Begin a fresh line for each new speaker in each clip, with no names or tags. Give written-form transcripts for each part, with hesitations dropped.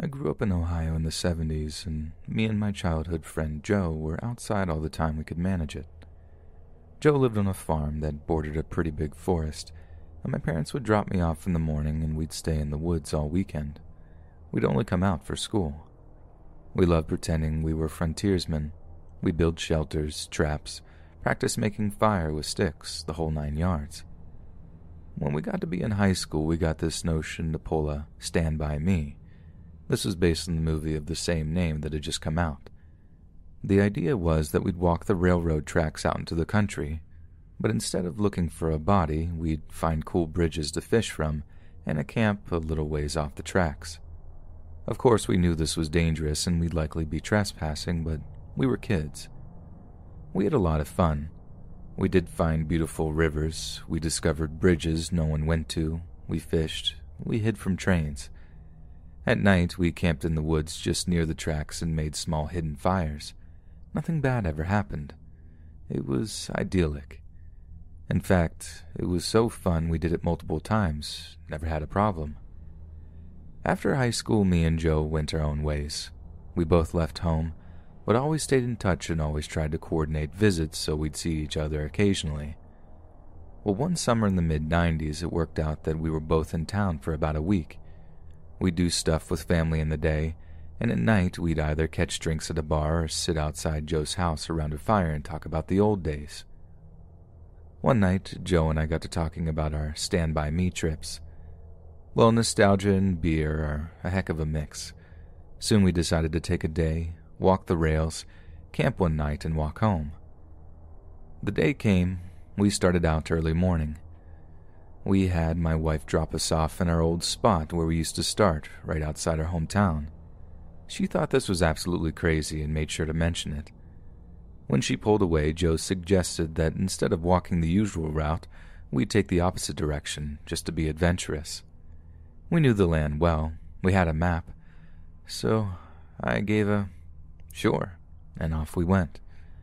I grew up in Ohio in the 70s, and me and my childhood friend Joe were outside all the time we could manage it. Joe lived on a farm that bordered a pretty big forest, and my parents would drop me off in the morning and we'd stay in the woods all weekend. We'd only come out for school. We loved pretending we were frontiersmen. We'd build shelters, traps, practice making fire with sticks, the whole 9 yards. When we got to be in high school, we got this notion to pull a Stand By Me. This was based on the movie of the same name that had just come out. The idea was that we'd walk the railroad tracks out into the country, but instead of looking for a body, we'd find cool bridges to fish from and a camp a little ways off the tracks. Of course, we knew this was dangerous and we'd likely be trespassing, but we were kids. We had a lot of fun. We did find beautiful rivers, we discovered bridges no one went to, we fished, we hid from trains. At night, we camped in the woods just near the tracks and made small hidden fires. Nothing bad ever happened. It was idyllic. In fact, it was so fun we did it multiple times, never had a problem. After high school, me and Joe went our own ways. We both left home, but always stayed in touch and always tried to coordinate visits so we'd see each other occasionally. Well, one summer in the mid-90s, it worked out that we were both in town for about a week. We'd do stuff with family in the day, and at night we'd either catch drinks at a bar or sit outside Joe's house around a fire and talk about the old days. One night, Joe and I got to talking about our Stand By Me trips. Well, nostalgia and beer are a heck of a mix. Soon we decided to take a day, walk the rails, camp one night, and walk home. The day came. We started out early morning. We had my wife drop us off in our old spot where we used to start, right outside our hometown. She thought this was absolutely crazy and made sure to mention it. When she pulled away, Joe suggested that instead of walking the usual route, we'd take the opposite direction, just to be adventurous. We knew the land well. We had a map. So I gave a sure, and off we went.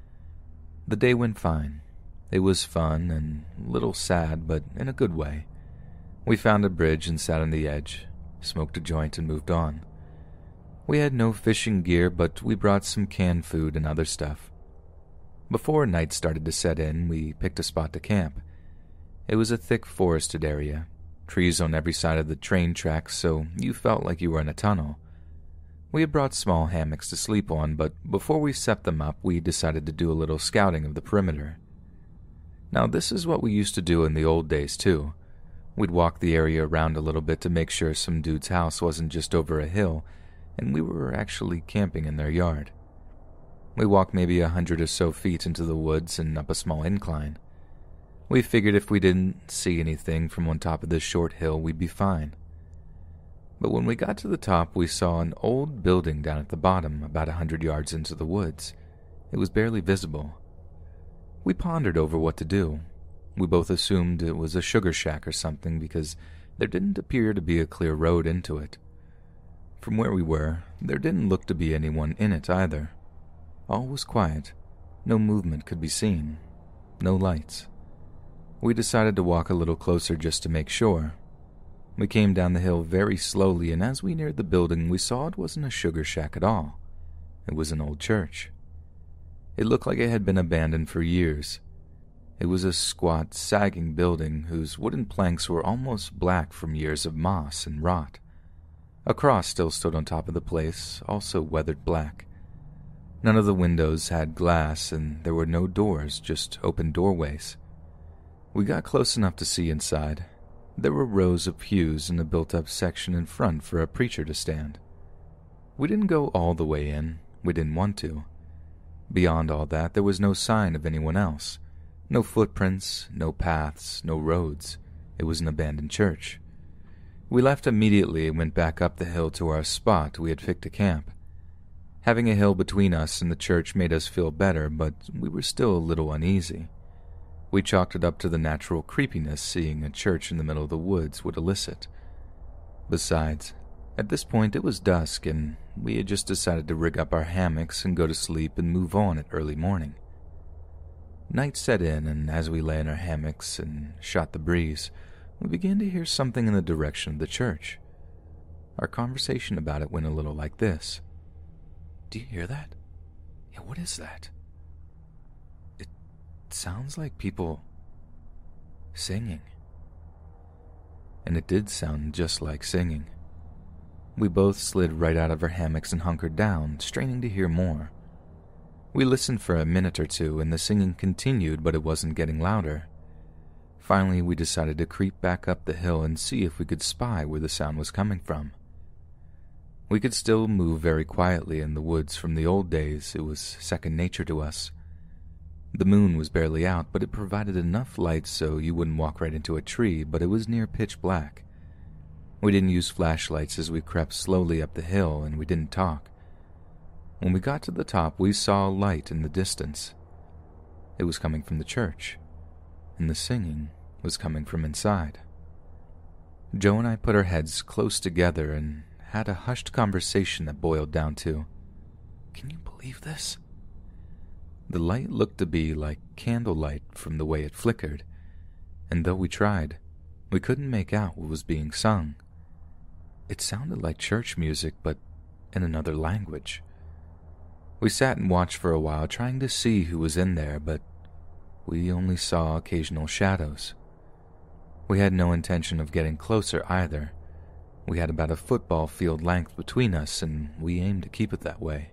The day went fine. It was fun and a little sad, but in a good way. We found a bridge and sat on the edge, smoked a joint, and moved on. We had no fishing gear, but we brought some canned food and other stuff. Before night started to set in, we picked a spot to camp. It was a thick forested area, trees on every side of the train tracks, so you felt like you were in a tunnel. We had brought small hammocks to sleep on, but before we set them up, we decided to do a little scouting of the perimeter. Now, this is what we used to do in the old days, too. We'd walk the area around a little bit to make sure some dude's house wasn't just over a hill, and we were actually camping in their yard. We walked maybe 100 or so feet into the woods and up a small incline. We figured if we didn't see anything from on top of this short hill, we'd be fine. But when we got to the top, we saw an old building down at the bottom, about 100 yards into the woods. It was barely visible. We pondered over what to do. We both assumed it was a sugar shack or something because there didn't appear to be a clear road into it. From where we were, there didn't look to be anyone in it either. All was quiet. No movement could be seen. No lights. We decided to walk a little closer just to make sure. We came down the hill very slowly, and as we neared the building, we saw it wasn't a sugar shack at all. It was an old church. It looked like it had been abandoned for years. It was a squat, sagging building whose wooden planks were almost black from years of moss and rot. A cross still stood on top of the place, also weathered black. None of the windows had glass, and there were no doors, just open doorways. We got close enough to see inside. There were rows of pews in a built-up section in front for a preacher to stand. We didn't go all the way in. We didn't want to. Beyond all that, there was no sign of anyone else. No footprints, no paths, no roads. It was an abandoned church. We left immediately and went back up the hill to our spot we had picked to camp. Having a hill between us and the church made us feel better, but we were still a little uneasy. We chalked it up to the natural creepiness seeing a church in the middle of the woods would elicit. Besides, at this point it was dusk, and we had just decided to rig up our hammocks and go to sleep and move on at early morning. Night set in, and as we lay in our hammocks and shot the breeze, we began to hear something in the direction of the church. Our conversation about it went a little like this. "Do you hear that? Yeah, what is that? It sounds like people singing." And it did sound just like singing. We both slid right out of our hammocks and hunkered down, straining to hear more. We listened for a minute or two, and the singing continued, but it wasn't getting louder. Finally, we decided to creep back up the hill and see if we could spy where the sound was coming from. We could still move very quietly in the woods from the old days. It was second nature to us. The moon was barely out, but it provided enough light so you wouldn't walk right into a tree, but it was near pitch black. We didn't use flashlights as we crept slowly up the hill, and we didn't talk. When we got to the top, we saw a light in the distance. It was coming from the church, and the singing was coming from inside. Joe and I put our heads close together and had a hushed conversation that boiled down to, "Can you believe this?" The light looked to be like candlelight from the way it flickered, and though we tried, we couldn't make out what was being sung. It sounded like church music, but in another language. We sat and watched for a while, trying to see who was in there, but we only saw occasional shadows. We had no intention of getting closer either. We had about a football field length between us, and we aimed to keep it that way.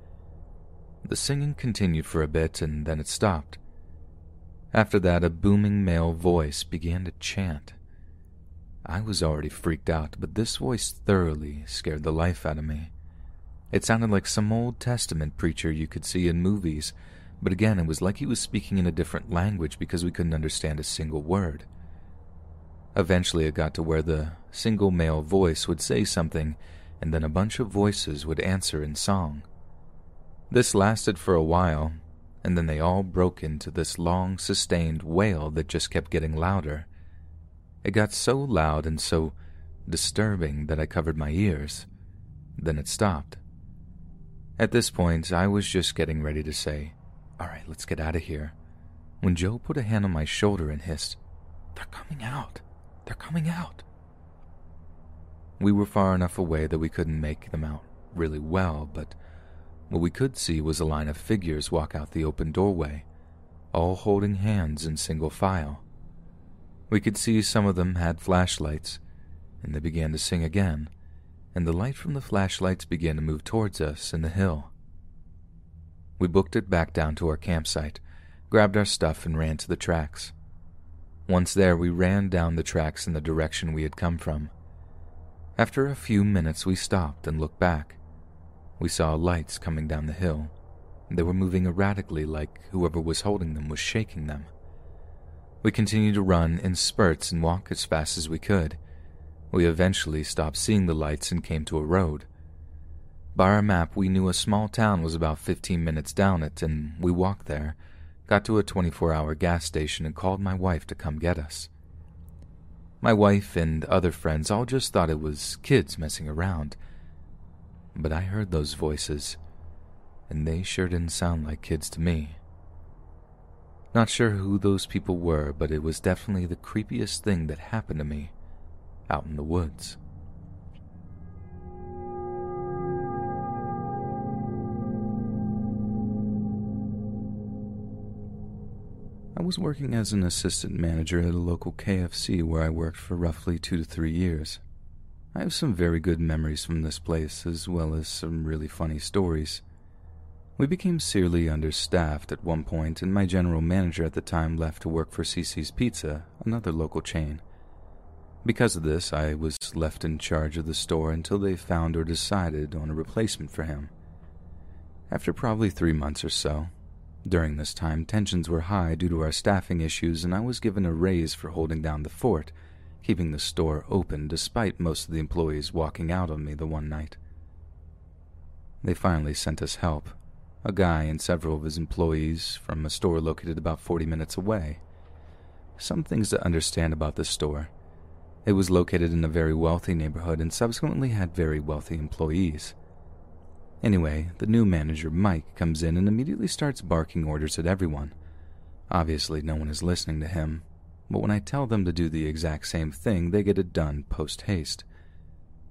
The singing continued for a bit, and then it stopped. After that, a booming male voice began to chant. I was already freaked out, but this voice thoroughly scared the life out of me. It sounded like some Old Testament preacher you could see in movies, but again, it was like he was speaking in a different language because we couldn't understand a single word. Eventually, it got to where the single male voice would say something, and then a bunch of voices would answer in song. This lasted for a while, and then they all broke into this long, sustained wail that just kept getting louder. It got so loud and so disturbing that I covered my ears. Then it stopped. At this point, I was just getting ready to say, "All right, let's get out of here," when Joe put a hand on my shoulder and hissed, "They're coming out! They're coming out!" We were far enough away that we couldn't make them out really well, but what we could see was a line of figures walk out the open doorway, all holding hands in single file. We could see some of them had flashlights, and they began to sing again, and the light from the flashlights began to move towards us in the hill. We booked it back down to our campsite, grabbed our stuff, and ran to the tracks. Once there, we ran down the tracks in the direction we had come from. After a few minutes, we stopped and looked back. We saw lights coming down the hill. They were moving erratically, like whoever was holding them was shaking them. We continued to run in spurts and walk as fast as we could. We eventually stopped seeing the lights and came to a road. By our map, we knew a small town was about 15 minutes down it, and we walked there, got to a 24-hour gas station, and called my wife to come get us. My wife and other friends all just thought it was kids messing around. But I heard those voices, and they sure didn't sound like kids to me. Not sure who those people were, but it was definitely the creepiest thing that happened to me out in the woods. I was working as an assistant manager at a local KFC where I worked for roughly 2 to 3 years. I have some very good memories from this place, as well as some really funny stories. We became severely understaffed at one point, and my general manager at the time left to work for CC's Pizza, another local chain. Because of this, I was left in charge of the store until they found or decided on a replacement for him. After probably 3 months or so, during this time, tensions were high due to our staffing issues, and I was given a raise for holding down the fort, keeping the store open despite most of the employees walking out on me the one night. They finally sent us help, a guy and several of his employees from a store located about 40 minutes away. Some things to understand about this store. It was located in a very wealthy neighborhood and subsequently had very wealthy employees. Anyway, the new manager, Mike, comes in and immediately starts barking orders at everyone. Obviously, no one is listening to him, but when I tell them to do the exact same thing, they get it done post-haste.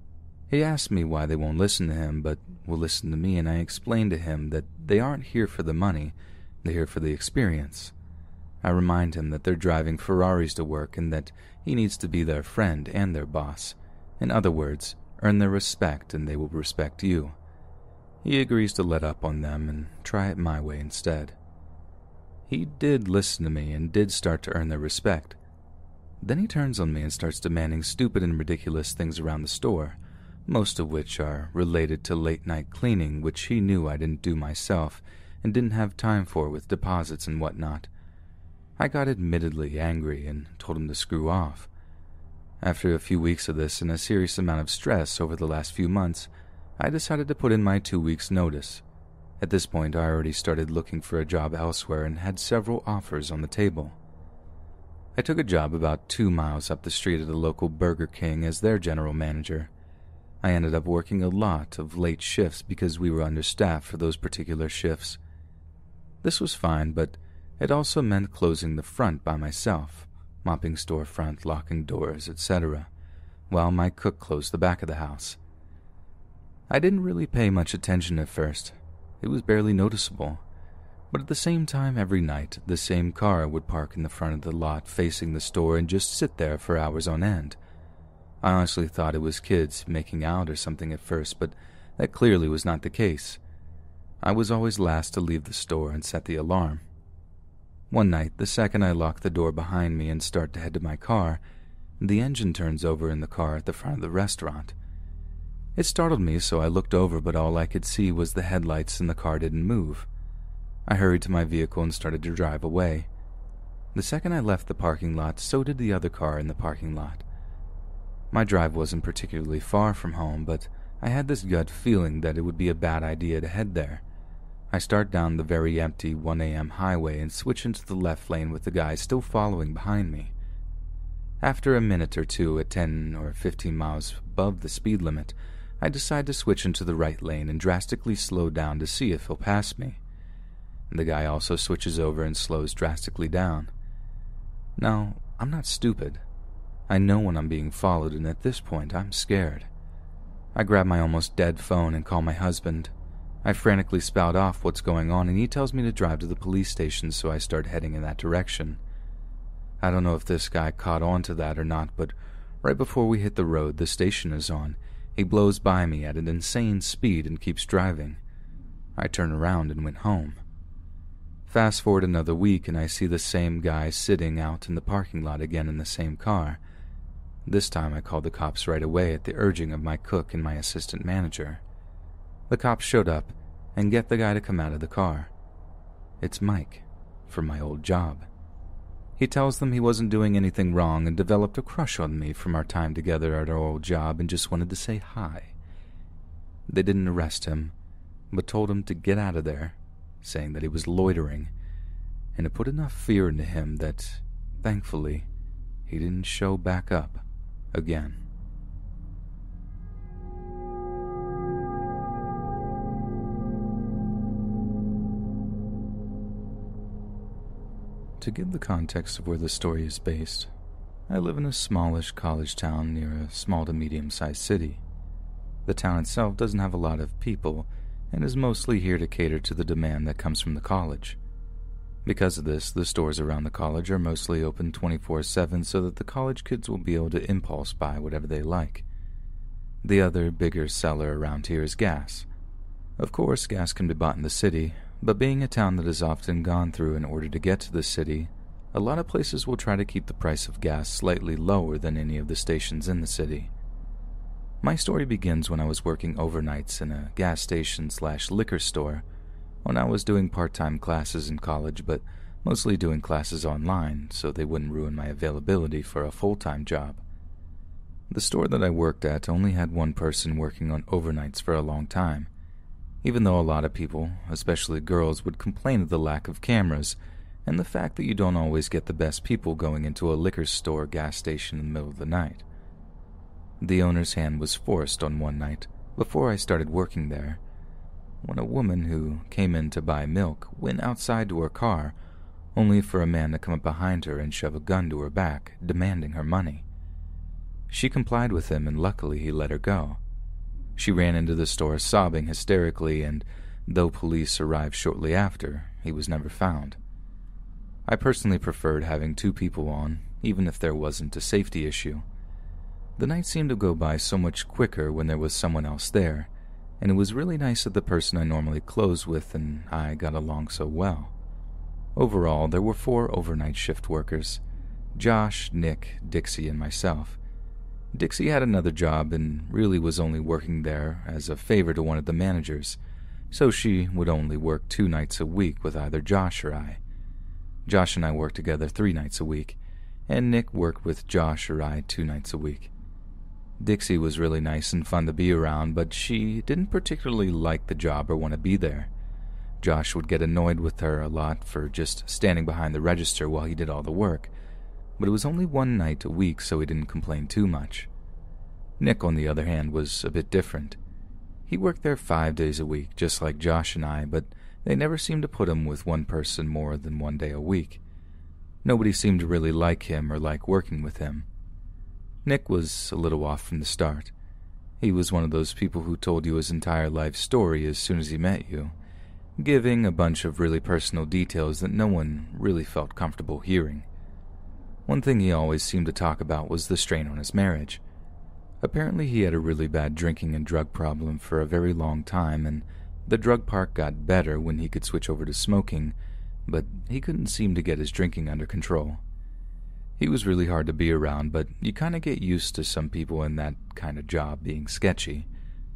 He asked me why they won't listen to him, but will listen to me, and I explained to him that they aren't here for the money, they're here for the experience. I remind him that they're driving Ferraris to work and that he needs to be their friend and their boss. In other words, earn their respect and they will respect you. He agrees to let up on them and try it my way instead. He did listen to me and did start to earn their respect. Then he turns on me and starts demanding stupid and ridiculous things around the store, most of which are related to late-night cleaning, which he knew I didn't do myself and didn't have time for with deposits and whatnot. I got admittedly angry and told him to screw off. After a few weeks of this and a serious amount of stress over the last few months, I decided to put in my 2 weeks' notice. At this point, I already started looking for a job elsewhere and had several offers on the table. I took a job about 2 miles up the street at a local Burger King as their general manager. I ended up working a lot of late shifts because we were understaffed for those particular shifts. This was fine, but it also meant closing the front by myself, mopping storefront, locking doors, etc., while my cook closed the back of the house. I didn't really pay much attention at first. It was barely noticeable. But at the same time, every night, the same car would park in the front of the lot facing the store and just sit there for hours on end. I honestly thought it was kids making out or something at first, but that clearly was not the case. I was always last to leave the store and set the alarm. One night, the second I lock the door behind me and start to head to my car, the engine turns over in the car at the front of the restaurant. It startled me, so I looked over, but all I could see was the headlights and the car didn't move. I hurried to my vehicle and started to drive away. The second I left the parking lot, so did the other car in the parking lot. My drive wasn't particularly far from home, but I had this gut feeling that it would be a bad idea to head there. I start down the very empty 1 a.m. highway and switch into the left lane with the guy still following behind me. After a minute or two at 10 or 15 miles above the speed limit, I decide to switch into the right lane and drastically slow down to see if he'll pass me. The guy also switches over and slows drastically down. Now, I'm not stupid. I know when I'm being followed, and at this point, I'm scared. I grab my almost dead phone and call my husband. I frantically spout off what's going on, and he tells me to drive to the police station, so I start heading in that direction. I don't know if this guy caught on to that or not, but right before we hit the road the station is on, he blows by me at an insane speed and keeps driving. I turn around and went home. Fast forward another week, and I see the same guy sitting out in the parking lot again in the same car. This time I called the cops right away at the urging of my cook and my assistant manager. The cops showed up and get the guy to come out of the car. It's Mike, from my old job. He tells them he wasn't doing anything wrong and developed a crush on me from our time together at our old job and just wanted to say hi. They didn't arrest him, but told him to get out of there, saying that he was loitering, and it put enough fear into him that, thankfully, he didn't show back up again. To give the context of where the story is based, I live in a smallish college town near a small to medium-sized city. The town itself doesn't have a lot of people and is mostly here to cater to the demand that comes from the college. Because of this, the stores around the college are mostly open 24/7 so that the college kids will be able to impulse buy whatever they like. The other bigger seller around here is gas. Of course, gas can be bought in the city, but being a town that is often gone through in order to get to the city, a lot of places will try to keep the price of gas slightly lower than any of the stations in the city. My story begins when I was working overnights in a gas station/liquor store when I was doing part-time classes in college, but mostly doing classes online so they wouldn't ruin my availability for a full-time job. The store that I worked at only had one person working on overnights for a long time, even though a lot of people, especially girls, would complain of the lack of cameras and the fact that you don't always get the best people going into a liquor store gas station in the middle of the night. The owner's hand was forced on one night, before I started working there, when a woman who came in to buy milk went outside to her car, only for a man to come up behind her and shove a gun to her back, demanding her money. She complied with him, and luckily he let her go. She ran into the store sobbing hysterically, and though police arrived shortly after, he was never found. I personally preferred having 2 people on, even if there wasn't a safety issue. The night seemed to go by so much quicker when there was someone else there, and it was really nice that the person I normally close with and I got along so well. Overall, there were 4 overnight shift workers: Josh, Nick, Dixie, and myself. Dixie had another job and really was only working there as a favor to one of the managers, so she would only work 2 nights a week with either Josh or I. Josh and I worked together 3 nights a week, and Nick worked with Josh or I 2 nights a week. Dixie was really nice and fun to be around, but she didn't particularly like the job or want to be there. Josh would get annoyed with her a lot for just standing behind the register while he did all the work, but it was only 1 night a week, so he didn't complain too much. Nick, on the other hand, was a bit different. He worked there 5 days a week, just like Josh and I, but they never seemed to put him with one person more than 1 day a week. Nobody seemed to really like him or like working with him. Nick was a little off from the start. He was one of those people who told you his entire life story as soon as he met you, giving a bunch of really personal details that no one really felt comfortable hearing. One thing he always seemed to talk about was the strain on his marriage. Apparently he had a really bad drinking and drug problem for a very long time, and the drug part got better when he could switch over to smoking, but he couldn't seem to get his drinking under control. He was really hard to be around, but you kind of get used to some people in that kind of job being sketchy.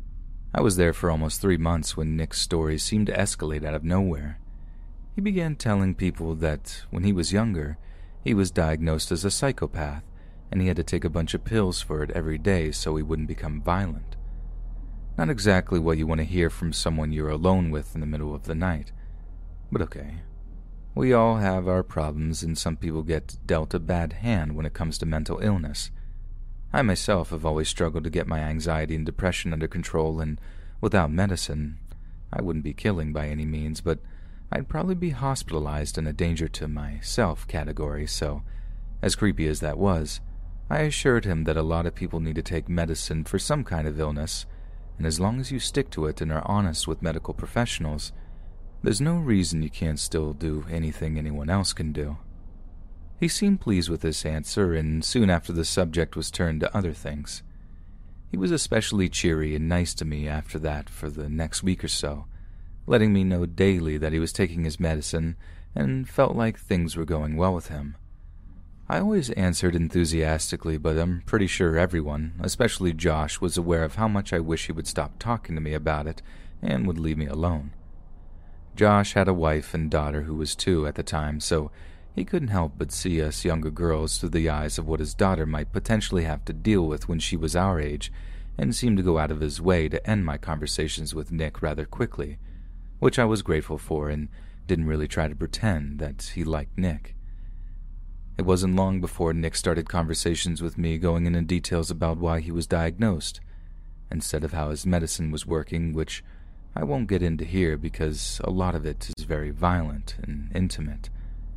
I was there for almost 3 months when Nick's story seemed to escalate out of nowhere. He began telling people that when he was younger, he was diagnosed as a psychopath, and he had to take a bunch of pills for it every day so he wouldn't become violent. Not exactly what you want to hear from someone you're alone with in the middle of the night, but okay. We all have our problems, and some people get dealt a bad hand when it comes to mental illness. I myself have always struggled to get my anxiety and depression under control, and without medicine, I wouldn't be killing by any means, but I'd probably be hospitalized in a danger to myself category, so, as creepy as that was, I assured him that a lot of people need to take medicine for some kind of illness, and as long as you stick to it and are honest with medical professionals, there's no reason you can't still do anything anyone else can do. He seemed pleased with this answer, and soon after the subject was turned to other things. He was especially cheery and nice to me after that for the next week or so, letting me know daily that he was taking his medicine and felt like things were going well with him. I always answered enthusiastically, but I'm pretty sure everyone, especially Josh, was aware of how much I wish he would stop talking to me about it and would leave me alone. Josh had a wife and daughter who was 2 at the time, so he couldn't help but see us younger girls through the eyes of what his daughter might potentially have to deal with when she was our age, and seemed to go out of his way to end my conversations with Nick rather quickly, which I was grateful for and didn't really try to pretend that he liked Nick. It wasn't long before Nick started conversations with me going into details about why he was diagnosed, instead of how his medicine was working, which I won't get into here because a lot of it is very violent and intimate.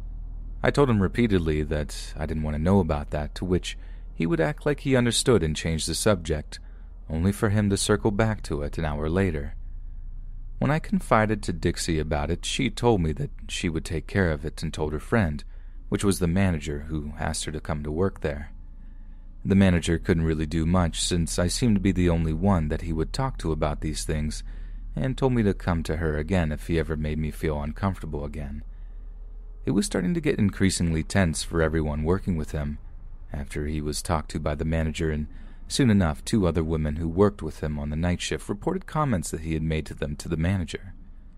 I told him repeatedly that I didn't want to know about that, to which he would act like he understood and change the subject, only for him to circle back to it an hour later. When I confided to Dixie about it, she told me that she would take care of it and told her friend, which was the manager, who asked her to come to work there. The manager couldn't really do much since I seemed to be the only one that he would talk to about these things, and told me to come to her again if he ever made me feel uncomfortable again. It was starting to get increasingly tense for everyone working with him, after he was talked to by the manager, and soon enough 2 other women who worked with him on the night shift reported comments that he had made to them to the manager.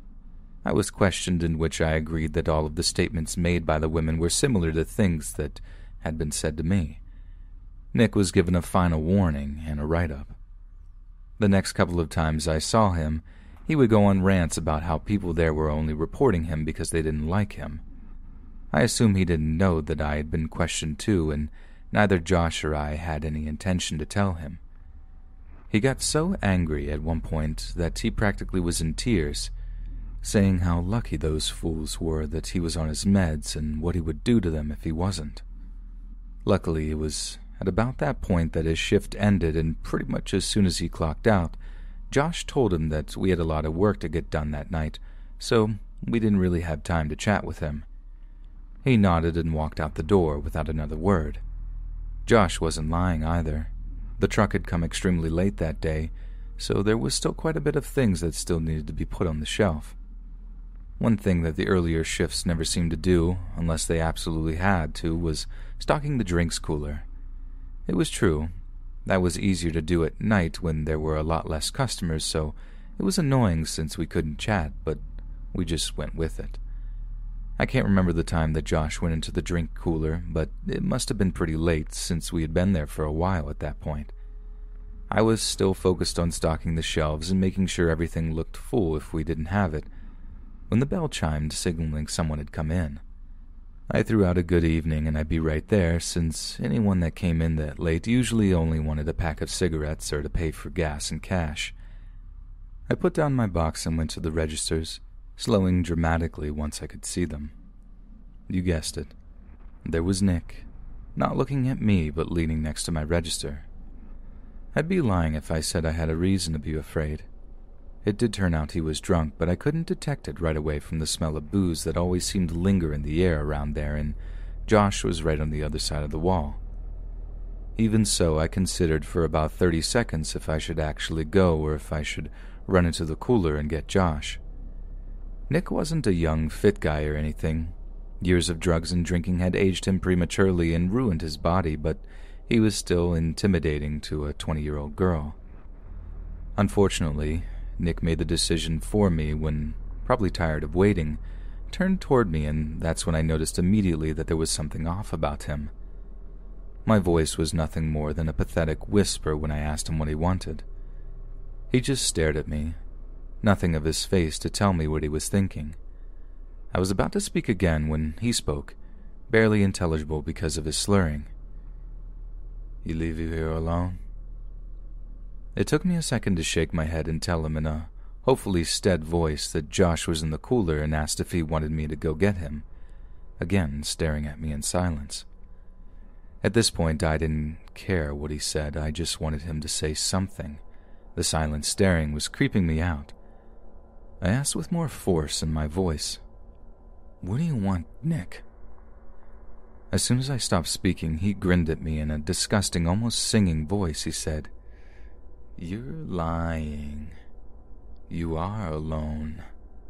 I was questioned, in which I agreed that all of the statements made by the women were similar to things that had been said to me. Nick was given a final warning and a write-up. The next couple of times I saw him, he would go on rants about how people there were only reporting him because they didn't like him. I assume he didn't know that I had been questioned too, and neither Josh or I had any intention to tell him. He got so angry at one point that he practically was in tears, saying how lucky those fools were that he was on his meds and what he would do to them if he wasn't. Luckily, it was at about that point that his shift ended, and pretty much as soon as he clocked out, Josh told him that we had a lot of work to get done that night, so we didn't really have time to chat with him. He nodded and walked out the door without another word. Josh wasn't lying either. The truck had come extremely late that day, so there was still quite a bit of things that still needed to be put on the shelf. One thing that the earlier shifts never seemed to do, unless they absolutely had to, was stocking the drinks cooler. It was true. That was easier to do at night when there were a lot less customers, so it was annoying since we couldn't chat, but we just went with it. I can't remember the time that Josh went into the drink cooler, but it must have been pretty late since we had been there for a while at that point. I was still focused on stocking the shelves and making sure everything looked full if we didn't have it, when the bell chimed, signaling someone had come in. I threw out a good evening and I'd be right there, since anyone that came in that late usually only wanted a pack of cigarettes or to pay for gas and cash. I put down my box and went to the registers, slowing dramatically once I could see them. You guessed it. There was Nick, not looking at me but leaning next to my register. I'd be lying if I said I had a reason to be afraid. It did turn out he was drunk, but I couldn't detect it right away from the smell of booze that always seemed to linger in the air around there, and Josh was right on the other side of the wall. Even so, I considered for about 30 seconds if I should actually go or if I should run into the cooler and get Josh. Nick wasn't a young, fit guy or anything. Years of drugs and drinking had aged him prematurely and ruined his body, but he was still intimidating to a 20-year-old girl. Unfortunately, Nick made the decision for me when, probably tired of waiting, turned toward me, and that's when I noticed immediately that there was something off about him. My voice was nothing more than a pathetic whisper when I asked him what he wanted. He just stared at me, nothing of his face to tell me what he was thinking. I was about to speak again when he spoke, barely intelligible because of his slurring. "He leave you here alone?" It took me a second to shake my head and tell him in a hopefully stead voice that Josh was in the cooler and asked if he wanted me to go get him, again staring at me in silence. At this point, I didn't care what he said. I just wanted him to say something. The silent staring was creeping me out. I asked with more force in my voice, "What do you want, Nick?" As soon as I stopped speaking, he grinned at me in a disgusting, almost singing voice. He said, "You're lying. You are alone."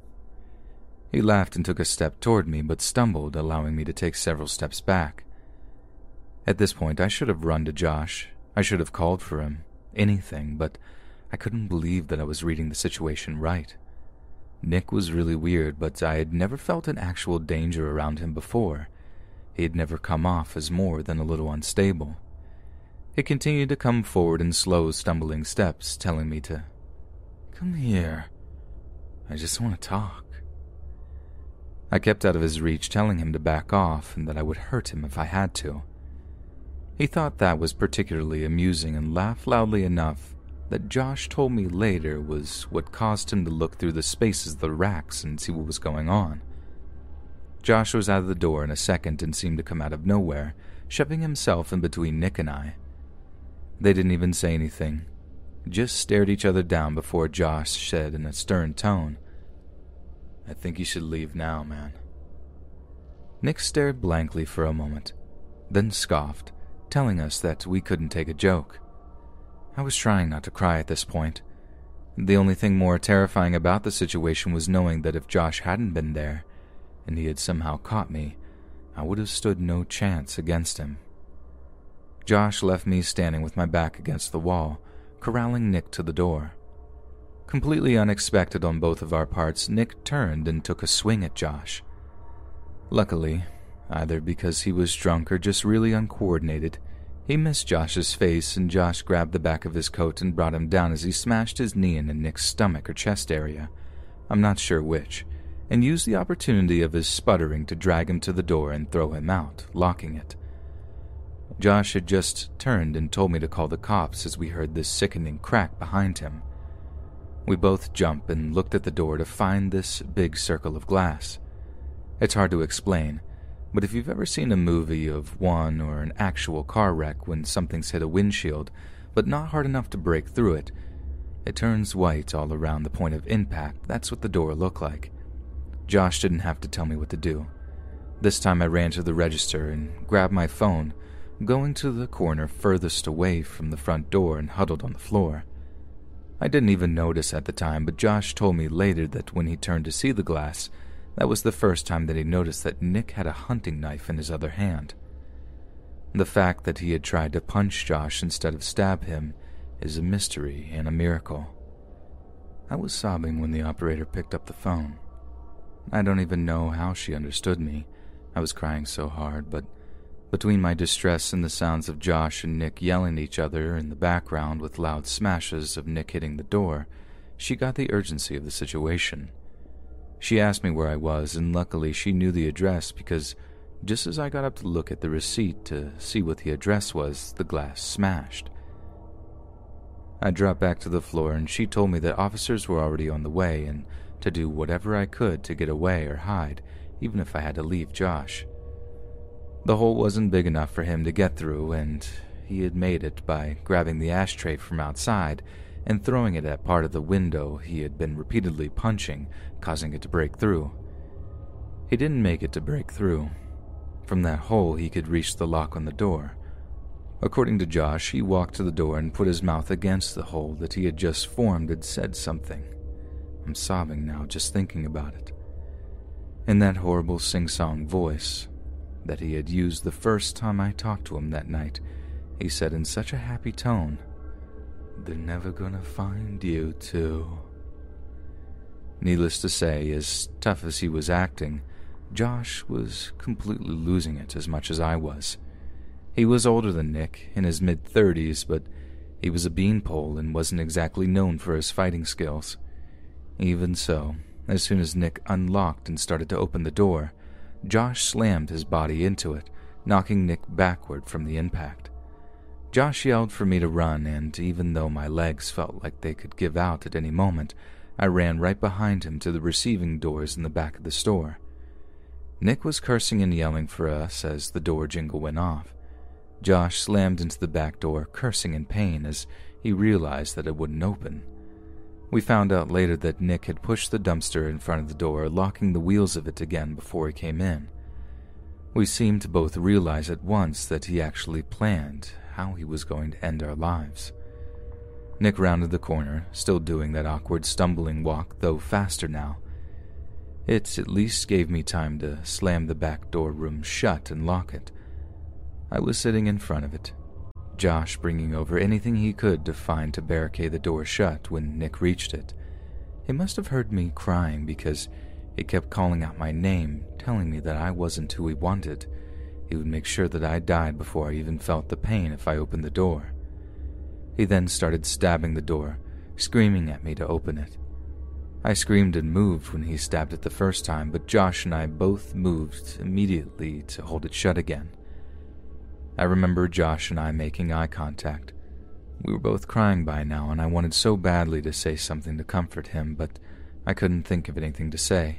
He laughed and took a step toward me, but stumbled, allowing me to take several steps back. At this point, I should have run to Josh. I should have called for him. Anything, but I couldn't believe that I was reading the situation right. Nick was really weird, but I had never felt an actual danger around him before. He had never come off as more than a little unstable. He continued to come forward in slow, stumbling steps, telling me to come here. I just want to talk. I kept out of his reach, telling him to back off and that I would hurt him if I had to. He thought that was particularly amusing and laughed loudly enough that Josh told me later was what caused him to look through the spaces of the racks and see what was going on. Josh was out of the door in a second and seemed to come out of nowhere, shoving himself in between Nick and I. They didn't even say anything, just stared each other down before Josh said in a stern tone, "I think you should leave now, man." Nick stared blankly for a moment, then scoffed, telling us that we couldn't take a joke. I was trying not to cry at this point. The only thing more terrifying about the situation was knowing that if Josh hadn't been there, and he had somehow caught me, I would have stood no chance against him. Josh left me standing with my back against the wall, corralling Nick to the door. Completely unexpected on both of our parts, Nick turned and took a swing at Josh. Luckily, either because he was drunk or just really uncoordinated, he missed Josh's face, and Josh grabbed the back of his coat and brought him down as he smashed his knee into Nick's stomach or chest area, I'm not sure which, and used the opportunity of his sputtering to drag him to the door and throw him out, locking it. Josh had just turned and told me to call the cops as we heard this sickening crack behind him. We both jumped and looked at the door to find this big circle of glass. It's hard to explain, but if you've ever seen a movie of one or an actual car wreck when something's hit a windshield, but not hard enough to break through it, It turns white all around the point of impact. That's what the door looked like. Josh didn't have to tell me what to do. This time I ran to the register and grabbed my phone, going to the corner furthest away from the front door and huddled on the floor. I didn't even notice at the time, but Josh told me later that when he turned to see the glass, that was the first time that he noticed that Nick had a hunting knife in his other hand. The fact that he had tried to punch Josh instead of stab him is a mystery and a miracle. I was sobbing when the operator picked up the phone. I don't even know how she understood me. I was crying so hard, but between my distress and the sounds of Josh and Nick yelling at each other in the background with loud smashes of Nick hitting the door, she got the urgency of the situation. She asked me where I was, and luckily she knew the address because just as I got up to look at the receipt to see what the address was, the glass smashed. I dropped back to the floor and she told me that officers were already on the way and to do whatever I could to get away or hide, even if I had to leave Josh. The hole wasn't big enough for him to get through, and he had made it by grabbing the ashtray from outside and throwing it at part of the window he had been repeatedly punching, causing it to break through. He didn't make it to break through. From that hole he could reach the lock on the door. According to Josh, he walked to the door and put his mouth against the hole that he had just formed and said something. I'm sobbing now just thinking about it. In that horrible sing-song voice that he had used the first time I talked to him that night, he said in such a happy tone, "They're never gonna find you too." Needless to say, as tough as he was acting, Josh was completely losing it as much as I was. He was older than Nick, in his mid-30s, but he was a beanpole and wasn't exactly known for his fighting skills. Even so, as soon as Nick unlocked and started to open the door, Josh slammed his body into it, knocking Nick backward from the impact. Josh yelled for me to run, and even though my legs felt like they could give out at any moment, I ran right behind him to the receiving doors in the back of the store. Nick was cursing and yelling for us as the door jingle went off. Josh slammed into the back door, cursing in pain as he realized that it wouldn't open. We found out later that Nick had pushed the dumpster in front of the door, locking the wheels of it again before he came in. We seemed to both realize at once that he actually planned how he was going to end our lives. Nick rounded the corner, still doing that awkward stumbling walk, though faster now. It at least gave me time to slam the back door room shut and lock it. I was sitting in front of it, Josh bringing over anything he could to find to barricade the door shut when Nick reached it. He must have heard me crying because he kept calling out my name, telling me that I wasn't who he wanted. He would make sure that I died before I even felt the pain if I opened the door. He then started stabbing the door, screaming at me to open it. I screamed and moved when he stabbed it the first time, but Josh and I both moved immediately to hold it shut again. I remember Josh and I making eye contact. We were both crying by now, and I wanted so badly to say something to comfort him, but I couldn't think of anything to say.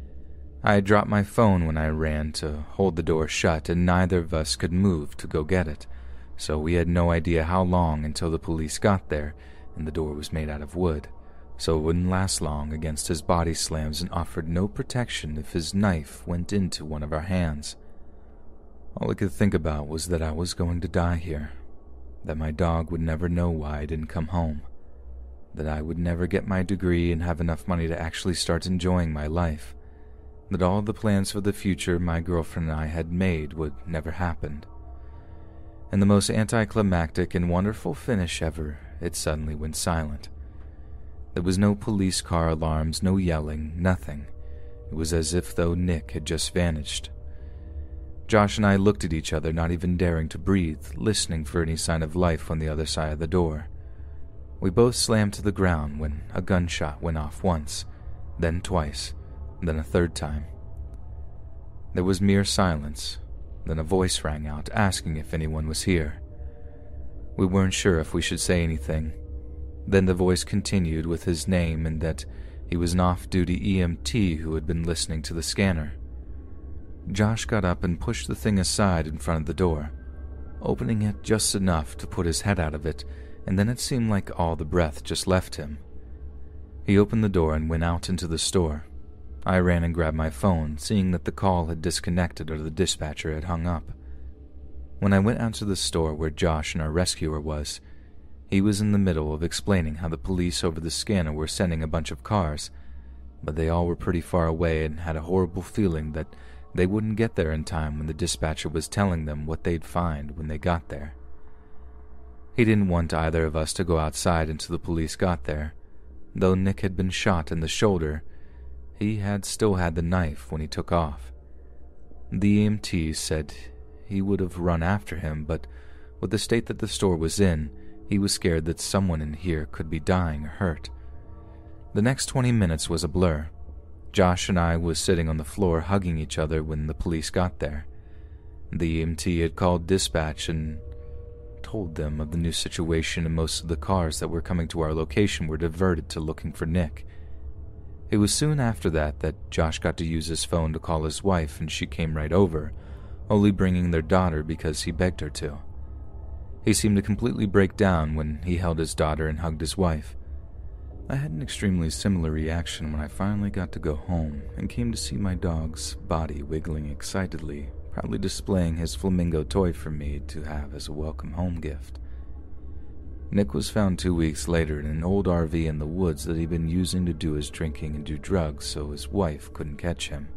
I had dropped my phone when I ran to hold the door shut, and neither of us could move to go get it, so we had no idea how long until the police got there, and the door was made out of wood, so it wouldn't last long against his body slams and offered no protection if his knife went into one of our hands. All I could think about was that I was going to die here, that my dog would never know why I didn't come home, that I would never get my degree and have enough money to actually start enjoying my life, that all the plans for the future my girlfriend and I had made would never happen. In the most anticlimactic and wonderful finish ever, it suddenly went silent. There was no police car alarms, no yelling, nothing. It was as if though Nick had just vanished. Josh and I looked at each other, not even daring to breathe, listening for any sign of life on the other side of the door. We both slammed to the ground when a gunshot went off once, then twice, then a third time. There was mere silence, then a voice rang out asking if anyone was here. We weren't sure if we should say anything. Then the voice continued with his name and that he was an off-duty EMT who had been listening to the scanner. Josh got up and pushed the thing aside in front of the door, opening it just enough to put his head out of it and then it seemed like all the breath just left him. He opened the door and went out into the store. I ran and grabbed my phone, seeing that the call had disconnected or the dispatcher had hung up. When I went out to the store where Josh and our rescuer was, he was in the middle of explaining how the police over the scanner were sending a bunch of cars, but they all were pretty far away and had a horrible feeling that they wouldn't get there in time when the dispatcher was telling them what they'd find when they got there. He didn't want either of us to go outside until the police got there. Though Nick had been shot in the shoulder, he had still had the knife when he took off. The EMT said he would have run after him, but with the state that the store was in, he was scared that someone in here could be dying or hurt. The next 20 minutes was a blur. Josh and I was sitting on the floor hugging each other when the police got there. The EMT had called dispatch and told them of the new situation, and most of the cars that were coming to our location were diverted to looking for Nick. It was soon after that Josh got to use his phone to call his wife, and she came right over, only bringing their daughter because he begged her to. He seemed to completely break down when he held his daughter and hugged his wife. I had an extremely similar reaction when I finally got to go home and came to see my dog's body wiggling excitedly, proudly displaying his flamingo toy for me to have as a welcome home gift. Nick was found 2 weeks later in an old RV in the woods that he'd been using to do his drinking and do drugs so his wife couldn't catch him.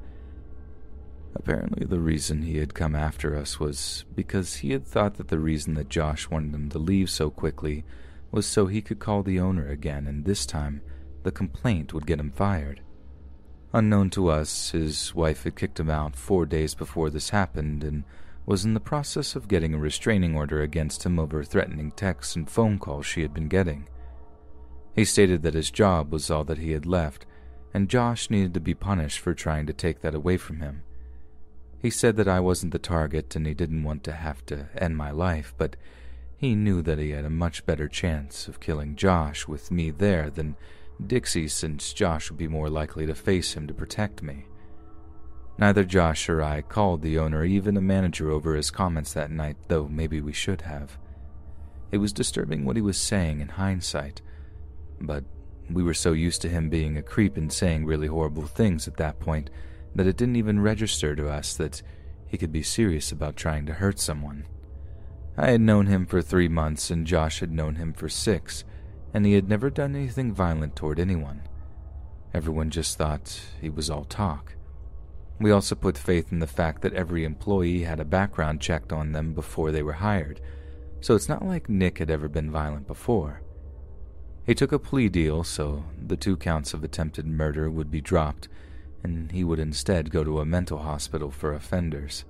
Apparently the reason he had come after us was because he had thought that the reason that Josh wanted him to leave so quickly was so he could call the owner again, and this time the complaint would get him fired. Unknown to us, his wife had kicked him out 4 days before this happened and was in the process of getting a restraining order against him over threatening texts and phone calls she had been getting. He stated that his job was all that he had left, and Josh needed to be punished for trying to take that away from him. He said that I wasn't the target and he didn't want to have to end my life, but he knew that he had a much better chance of killing Josh with me there than Dixie, since Josh would be more likely to face him to protect me. Neither Josh or I called the owner or even a manager over his comments that night, though maybe we should have. It was disturbing what he was saying in hindsight, but we were so used to him being a creep and saying really horrible things at that point that it didn't even register to us that he could be serious about trying to hurt someone. I had known him for 3 months and Josh had known him for 6, and he had never done anything violent toward anyone. Everyone just thought he was all talk. We also put faith in the fact that every employee had a background checked on them before they were hired, so it's not like Nick had ever been violent before. He took a plea deal, so the 2 counts of attempted murder would be dropped, and he would instead go to a mental hospital for offenders.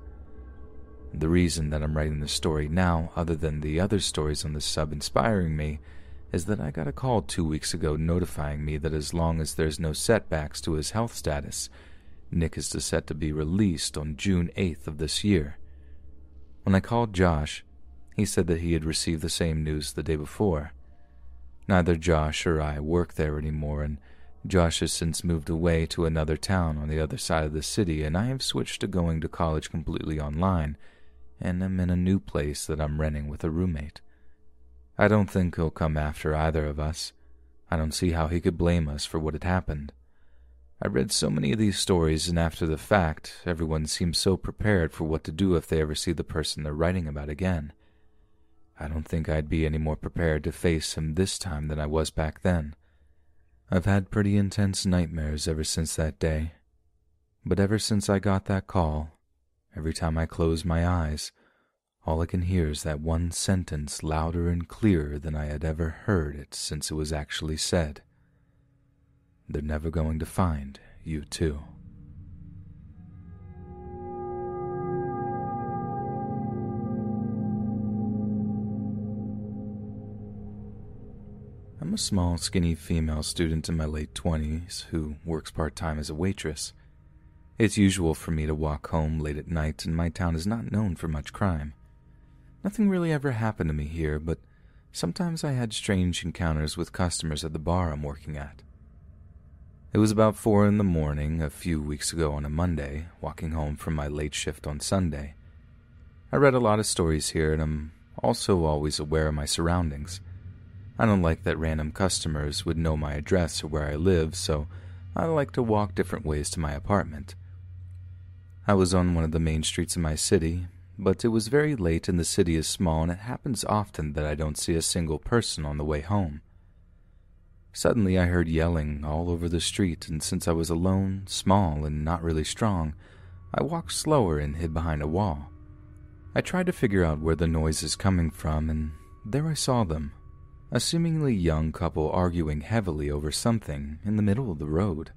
The reason that I'm writing this story now, other than the other stories on this sub inspiring me, is that I got a call 2 weeks ago notifying me that as long as there's no setbacks to his health status, Nick is set to be released on June 8th of this year. When I called Josh, he said that he had received the same news the day before. Neither Josh or I work there anymore, and Josh has since moved away to another town on the other side of the city, and I have switched to going to college completely online, and am in a new place that I'm renting with a roommate. I don't think he'll come after either of us. I don't see how he could blame us for what had happened. I read so many of these stories, and after the fact, everyone seems so prepared for what to do if they ever see the person they're writing about again. I don't think I'd be any more prepared to face him this time than I was back then. I've had pretty intense nightmares ever since that day. But ever since I got that call, every time I close my eyes, all I can hear is that one sentence louder and clearer than I had ever heard it since it was actually said. They're never going to find you too. I'm a small, skinny female student in my late 20s who works part-time as a waitress. It's usual for me to walk home late at night, and my town is not known for much crime. Nothing really ever happened to me here, but sometimes I had strange encounters with customers at the bar I'm working at. It was about 4 in the morning a few weeks ago on a Monday, walking home from my late shift on Sunday. I read a lot of stories here, and I'm also always aware of my surroundings. I don't like that random customers would know my address or where I live, so I like to walk different ways to my apartment. I was on one of the main streets of my city, but it was very late and the city is small and it happens often that I don't see a single person on the way home. Suddenly I heard yelling all over the street, and since I was alone, small, and not really strong, I walked slower and hid behind a wall. I tried to figure out where the noise is coming from, and there I saw them, a seemingly young couple arguing heavily over something in the middle of the road.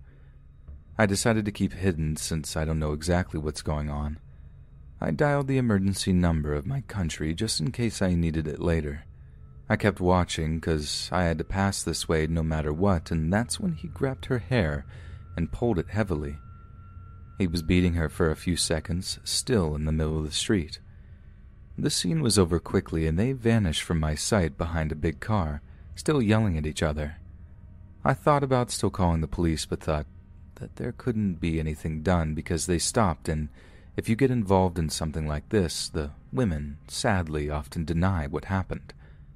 I decided to keep hidden since I don't know exactly what's going on. I dialed the emergency number of my country just in case I needed it later. I kept watching because I had to pass this way no matter what, and that's when he grabbed her hair and pulled it heavily. He was beating her for a few seconds, still in the middle of the street. The scene was over quickly and they vanished from my sight behind a big car, still yelling at each other. I thought about still calling the police, but thought that there couldn't be anything done because they stopped, and if you get involved in something like this, the women, sadly, often deny what happened.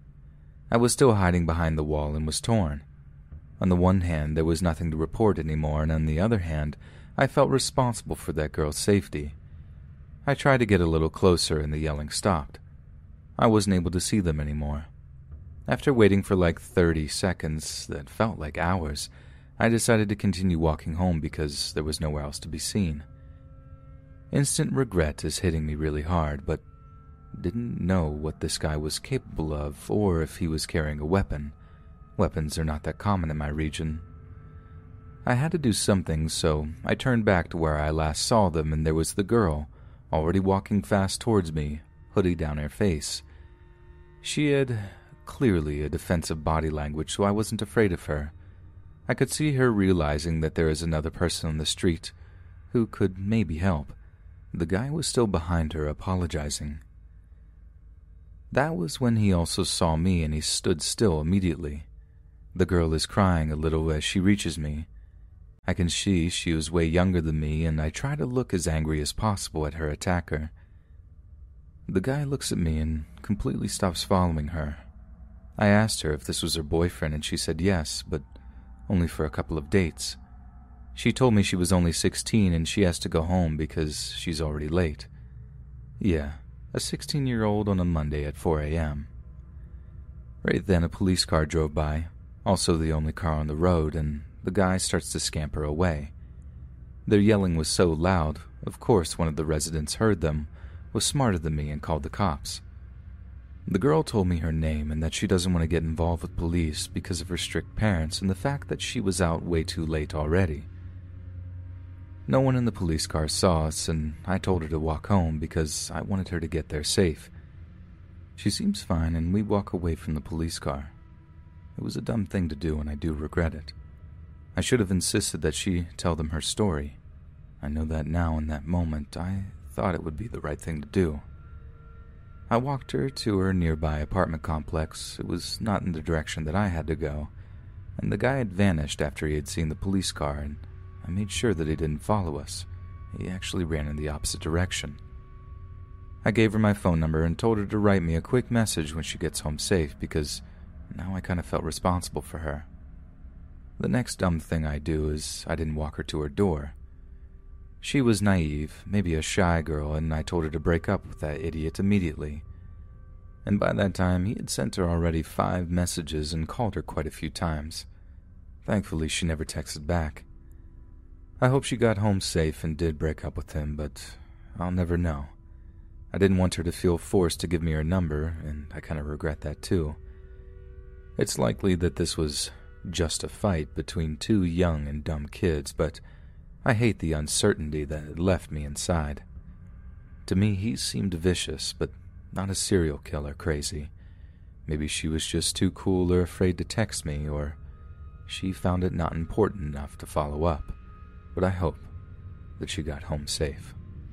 I was still hiding behind the wall and was torn. On the one hand, there was nothing to report anymore, and on the other hand, I felt responsible for that girl's safety. I tried to get a little closer and the yelling stopped. I wasn't able to see them anymore. After waiting for like 30 seconds that felt like hours, I decided to continue walking home because there was nowhere else to be seen. Instant regret is hitting me really hard, but didn't know what this guy was capable of or if he was carrying a weapon. Weapons are not that common in my region. I had to do something, so I turned back to where I last saw them, and there was the girl, already walking fast towards me, hoodie down her face. She had clearly a defensive body language, so I wasn't afraid of her. I could see her realizing that there is another person on the street who could maybe help. The guy was still behind her, apologizing. That was when he also saw me, and he stood still immediately. The girl is crying a little as she reaches me. I can see she was way younger than me, and I try to look as angry as possible at her attacker. The guy looks at me and completely stops following her. I asked her if this was her boyfriend, and she said yes, but only for a couple of dates. She told me she was only 16 and she has to go home because she's already late. Yeah, a 16-year-old on a Monday at 4 a.m. Right then, a police car drove by, also the only car on the road, and the guy starts to scamper away. Their yelling was so loud, of course one of the residents heard them, was smarter than me and called the cops. The girl told me her name and that she doesn't want to get involved with police because of her strict parents and the fact that she was out way too late already. No one in the police car saw us, and I told her to walk home because I wanted her to get there safe. She seems fine, and we walk away from the police car. It was a dumb thing to do, and I do regret it. I should have insisted that she tell them her story. I know that now. In that moment, I thought it would be the right thing to do. I walked her to her nearby apartment complex. It was not in the direction that I had to go, and the guy had vanished after he had seen the police car, and I made sure that he didn't follow us. He actually ran in the opposite direction. I gave her my phone number and told her to write me a quick message when she gets home safe because now I kind of felt responsible for her. The next dumb thing I do is I didn't walk her to her door. She was naive, maybe a shy girl, and I told her to break up with that idiot immediately. And by that time, he had sent her already 5 messages and called her quite a few times. Thankfully, she never texted back. I hope she got home safe and did break up with him, but I'll never know. I didn't want her to feel forced to give me her number, and I kind of regret that too. It's likely that this was just a fight between 2 young and dumb kids, but I hate the uncertainty that it left me inside. To me, he seemed vicious, but not a serial killer crazy. Maybe she was just too cool or afraid to text me, or she found it not important enough to follow up. But I hope that she got home safe.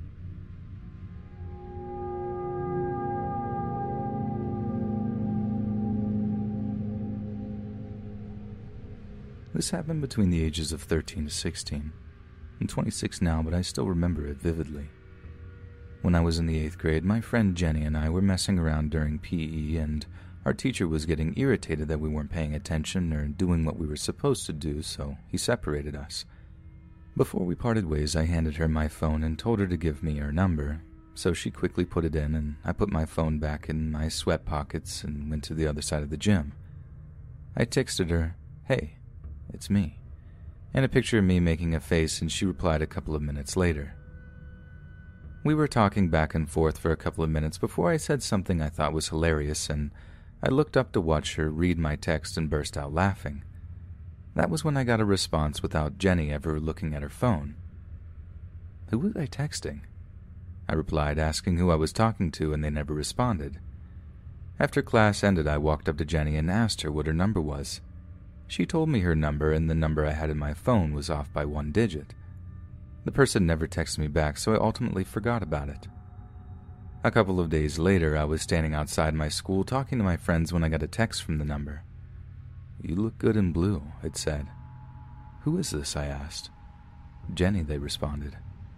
This happened between the ages of 13 to 16. I'm 26 now, but I still remember it vividly. When I was in the 8th grade, my friend Jenny and I were messing around during PE, and Our teacher was getting irritated that we weren't paying attention or doing what we were supposed to do, so he separated us. Before we parted ways, I handed her my phone and told her to give me her number, so she quickly put it in, and I put my phone back in my sweat pockets and went to the other side of the gym. I texted her, "Hey, it's me," and a picture of me making a face, and she replied a couple of minutes later. We were talking back and forth for a couple of minutes before I said something I thought was hilarious, and I looked up to watch her read my text and burst out laughing. That was when I got a response without Jenny ever looking at her phone. "Who was I texting?" I replied, asking who I was talking to, and they never responded. After class ended, I walked up to Jenny and asked her what her number was. She told me her number, and the number I had in my phone was off by 1 digit. The person never texted me back, so I ultimately forgot about it. A couple of days later, I was standing outside my school talking to my friends when I got a text from the number. "You look good in blue," it said. "Who is this?" I asked. "Jenny," they responded.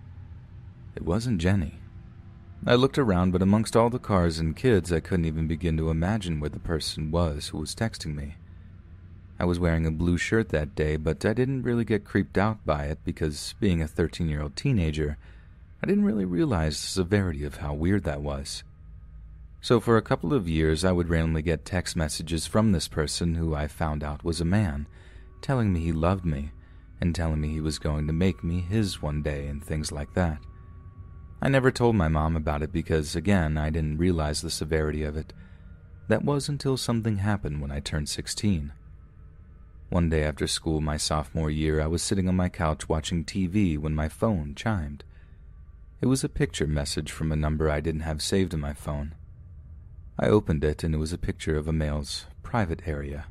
It wasn't Jenny. I looked around, but amongst all the cars and kids, I couldn't even begin to imagine where the person was who was texting me. I was wearing a blue shirt that day, but I didn't really get creeped out by it because, being a 13-year-old teenager, I didn't really realize the severity of how weird that was. So for a couple of years, I would randomly get text messages from this person who I found out was a man, telling me he loved me and telling me he was going to make me his one day and things like that. I never told my mom about it because, again, I didn't realize the severity of it. That was until something happened when I turned 16. One day after school my sophomore year, I was sitting on my couch watching TV when my phone chimed. It was a picture message from a number I didn't have saved in my phone. I opened it, and it was a picture of a male's private area.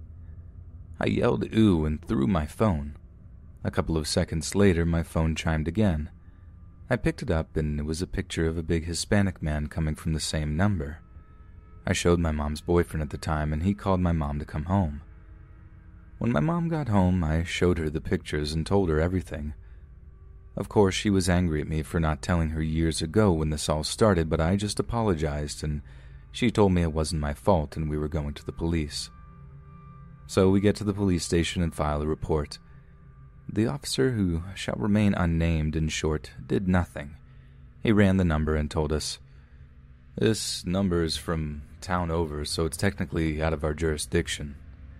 I yelled "ooh" and threw my phone. A couple of seconds later, my phone chimed again. I picked it up, and it was a picture of a big Hispanic man coming from the same number. I showed my mom's boyfriend at the time, and he called my mom to come home. When my mom got home, I showed her the pictures and told her everything. Of course, she was angry at me for not telling her years ago when this all started, but I just apologized, and she told me it wasn't my fault and we were going to the police. So we get to the police station and file a report. The officer, who shall remain unnamed in short, did nothing. He ran the number and told us, "This number is from town over, so it's technically out of our jurisdiction."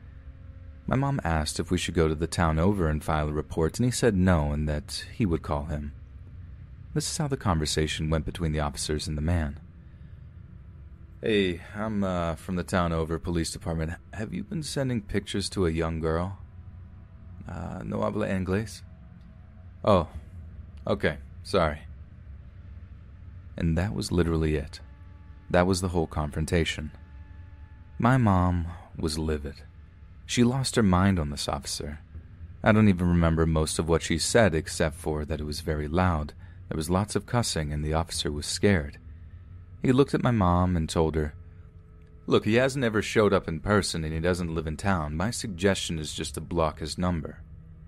My mom asked if we should go to the town over and file a report, and he said no and that he would call him. This is how the conversation went between the officers and the man. "Hey, I'm from the town over police department. Have you been sending pictures to a young girl?" No habla inglés." "Oh, okay, sorry." And that was literally it. That was the whole confrontation. My mom was livid. She lost her mind on this officer. I don't even remember most of what she said except for that it was very loud, there was lots of cussing, and the officer was scared. He looked at my mom and told her, "Look, he hasn't ever showed up in person and he doesn't live in town. My suggestion is just to block his number."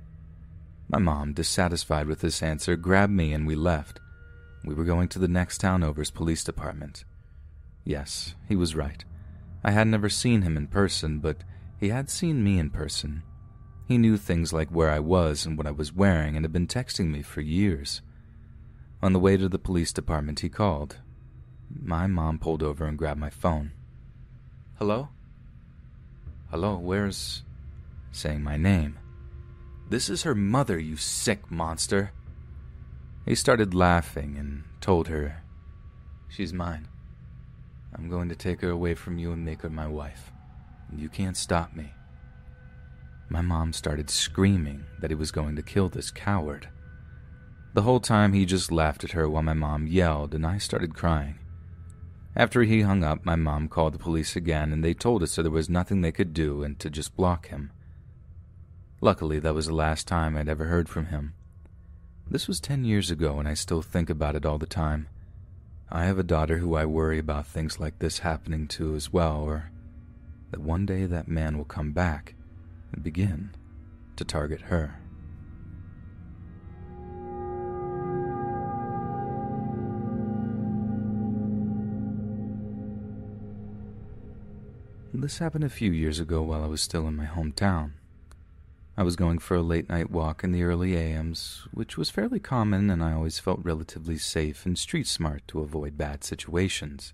My mom, dissatisfied with this answer, grabbed me and we left. We were going to the next town over's police department. Yes, he was right. I had never seen him in person, but he had seen me in person. He knew things like where I was and what I was wearing and had been texting me for years. On the way to the police department, he called. My mom pulled over and grabbed my phone. "Hello? Hello, where's..." saying my name. "This is her mother, you sick monster." He started laughing and told her, "She's mine. I'm going to take her away from you and make her my wife. You can't stop me." My mom started screaming that he was going to kill this coward. The whole time he just laughed at her while my mom yelled, and I started crying. After he hung up, my mom called the police again, and they told us that there was nothing they could do and to just block him. Luckily, that was the last time I'd ever heard from him. This was 10 years ago, and I still think about it all the time. I have a daughter who I worry about things like this happening to as well, or that one day that man will come back and begin to target her. This happened a few years ago while I was still in my hometown. I was going for a late-night walk in the early AMs, which was fairly common, and I always felt relatively safe and street-smart to avoid bad situations.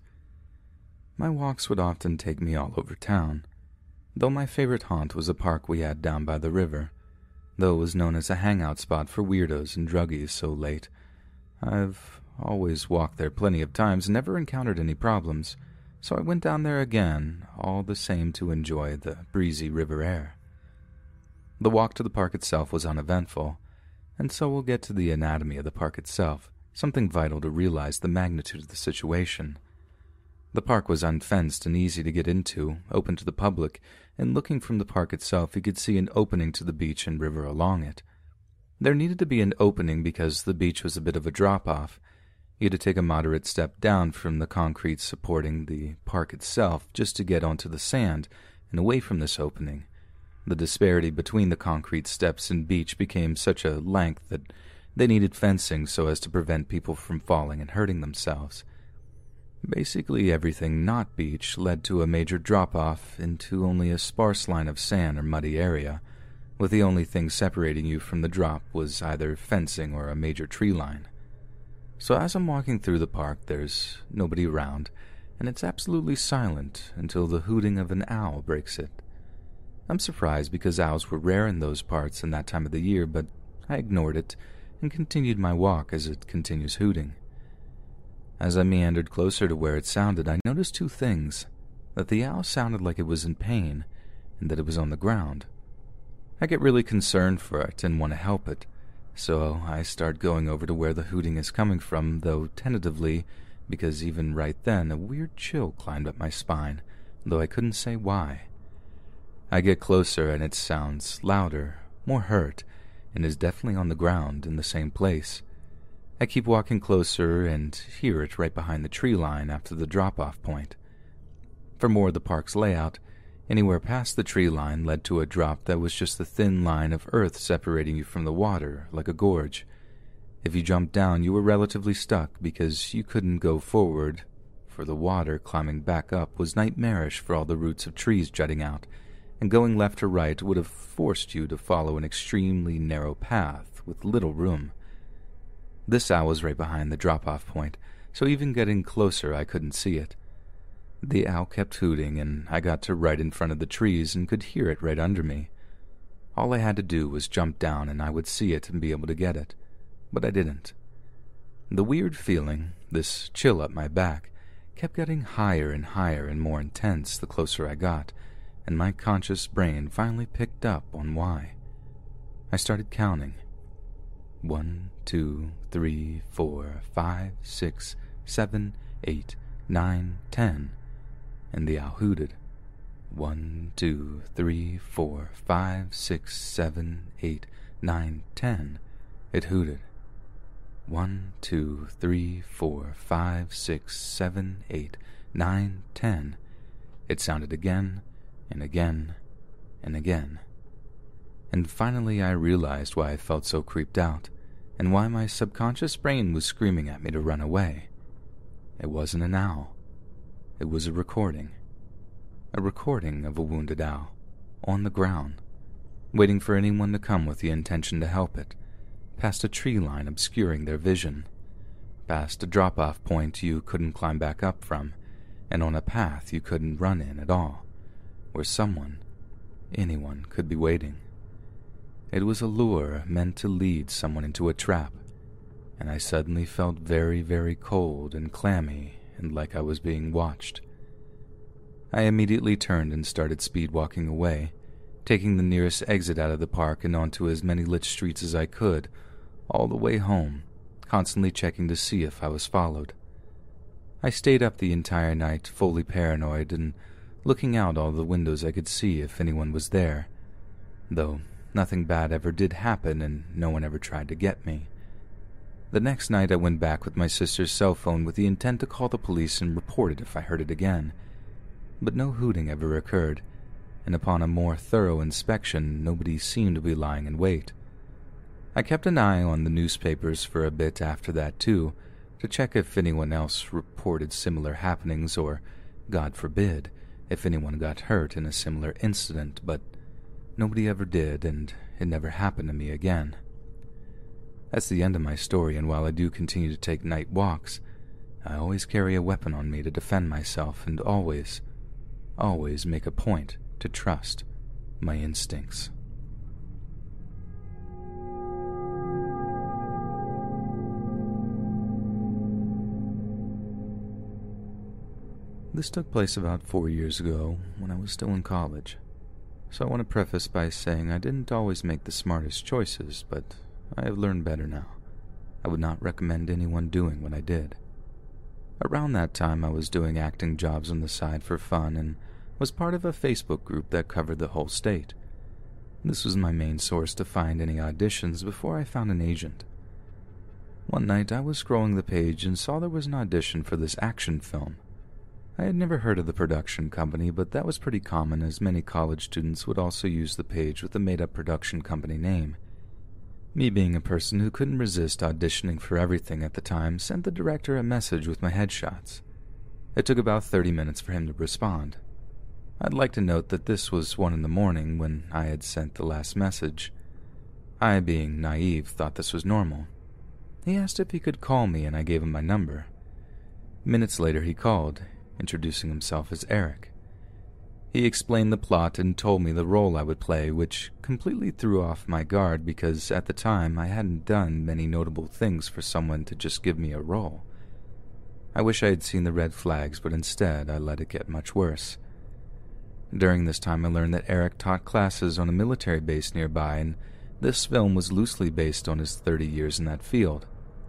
My walks would often take me all over town, though my favorite haunt was a park we had down by the river, though it was known as a hangout spot for weirdos and druggies so late. I've always walked there plenty of times and never encountered any problems, so I went down there again, all the same to enjoy the breezy river air. The walk to the park itself was uneventful, and so we'll get to the anatomy of the park itself, something vital to realize the magnitude of the situation. The park was unfenced and easy to get into, open to the public, and looking from the park itself you could see an opening to the beach and river along it. There needed to be an opening because the beach was a bit of a drop-off. You had to take a moderate step down from the concrete supporting the park itself just to get onto the sand and away from this opening. The disparity between the concrete steps and beach became such a length that they needed fencing so as to prevent people from falling and hurting themselves. Basically everything not beach led to a major drop-off into only a sparse line of sand or muddy area, with the only thing separating you from the drop was either fencing or a major tree line. So as I'm walking through the park, there's nobody around, and it's absolutely silent until the hooting of an owl breaks it. I'm surprised because owls were rare in those parts in that time of the year, but I ignored it and continued my walk as it continues hooting. As I meandered closer to where it sounded, I noticed two things: that the owl sounded like it was in pain, and that it was on the ground. I get really concerned for it and want to help it, so I start going over to where the hooting is coming from, though tentatively, because even right then a weird chill climbed up my spine, though I couldn't say why. I get closer and it sounds louder, more hurt, and is definitely on the ground in the same place. I keep walking closer and hear it right behind the tree line after the drop-off point. For more of the park's layout, anywhere past the tree line led to a drop that was just a thin line of earth separating you from the water, like a gorge. If you jumped down, you were relatively stuck because you couldn't go forward, for the water climbing back up was nightmarish for all the roots of trees jutting out, and going left or right would have forced you to follow an extremely narrow path with little room. This owl was right behind the drop-off point, so even getting closer I couldn't see it. The owl kept hooting, and I got to right in front of the trees and could hear it right under me. All I had to do was jump down and I would see it and be able to get it, but I didn't. The weird feeling, this chill up my back, kept getting higher and more intense the closer I got, and my conscious brain finally picked up on why. I started counting. 1, 2, 3, 4, 5, 6, 7, 8, 9, 10, and the owl hooted. 1, 2, 3, 4, 5, 6, 7, 8, 9, 10. It hooted. 1, 2, 3, 4, 5, 6, 7, 8, 9, 10. It sounded again and again and again. And finally I realized why I felt so creeped out, and why my subconscious brain was screaming at me to run away. It wasn't an owl. It was a recording. A recording of a wounded owl, on the ground, waiting for anyone to come with the intention to help it, past a tree line obscuring their vision, past a drop-off point you couldn't climb back up from, and on a path you couldn't run in at all, where someone, anyone, could be waiting. It was a lure meant to lead someone into a trap, and I suddenly felt very, very cold and clammy and like I was being watched. I immediately turned and started speed-walking away, taking the nearest exit out of the park and onto as many lit streets as I could, all the way home, constantly checking to see if I was followed. I stayed up the entire night, fully paranoid, and looking out all the windows I could see if anyone was there, though nothing bad ever did happen and no one ever tried to get me. The next night I went back with my sister's cell phone with the intent to call the police and report it if I heard it again, but no hooting ever occurred, and upon a more thorough inspection nobody seemed to be lying in wait. I kept an eye on the newspapers for a bit after that too, to check if anyone else reported similar happenings or, God forbid, if anyone got hurt in a similar incident, but nobody ever did, and it never happened to me again. That's the end of my story, and while I do continue to take night walks, I always carry a weapon on me to defend myself and always make a point to trust my instincts. This took place about 4 years ago when I was still in college. So I want to preface by saying I didn't always make the smartest choices, but I have learned better now. I would not recommend anyone doing what I did. Around that time, I was doing acting jobs on the side for fun and was part of a Facebook group that covered the whole state. This was my main source to find any auditions before I found an agent. One night, I was scrolling the page and saw there was an audition for this action film. I had never heard of the production company, but that was pretty common as many college students would also use the page with a made-up production company name. Me being a person who couldn't resist auditioning for everything at the time, sent the director a message with my headshots. It took about 30 minutes for him to respond. I'd like to note that this was 1 a.m. when I had sent the last message. I, being naive, thought this was normal. He asked if he could call me, and I gave him my number. Minutes later he called, introducing himself as Eric. He explained the plot and told me the role I would play, which completely threw off my guard because at the time I hadn't done many notable things for someone to just give me a role. I wish I had seen the red flags, but instead I let it get much worse. During this time I learned that Eric taught classes on a military base nearby, and this film was loosely based on his 30 years in that field.